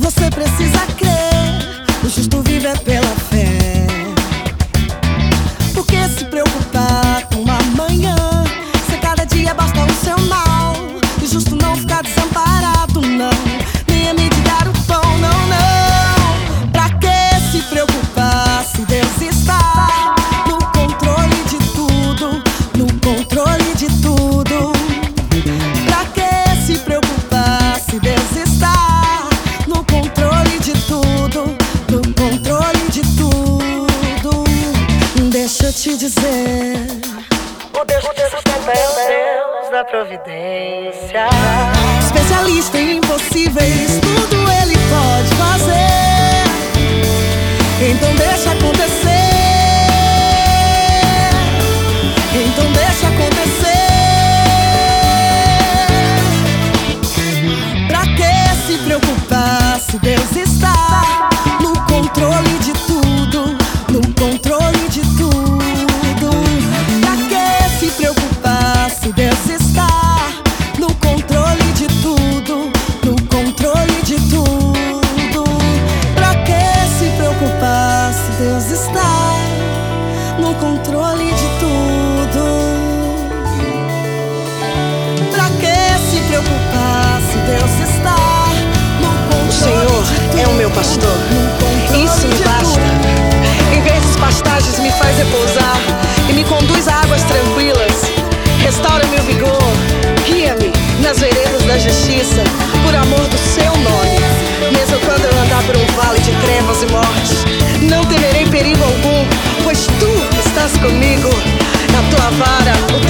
Você precisa crer, o justo vive é pela fé. Por que se preocupar com amanhã, se cada dia basta o seu mal? O justo não fica desamparado, não, nem a meditar o pão, não, não. Pra que se preocupar se Deus está no controle de tudo, no controle de tudo? Pra que se preocupar se Deus está no controle de tudo, no controle de tudo? Deixa eu te dizer, O Deus que sustenta é o Deus da providência. especialista em impossíveis, tudo Ele pode fazer. Então deixa acontecer, então deixa acontecer. Pra que se preocupar se Deus está no controle de tudo, no controle de tudo? Pra que se preocupar se Deus está no controle de tudo, no controle de tudo? Pra que se preocupar se Deus está no controle de tudo? Pra que se preocupar se Deus está no controle? O Senhor é o meu pastor, isso me basta. Em verdes pastagens me faz repousar e me conduz a águas tranquilas. Restaura meu vigor, guia-me nas veredas da justiça, por amor do seu nome. Mesmo quando eu andar por um vale de trevas e morte, não temerei perigo algum, pois tu estás comigo. Na tua vara, o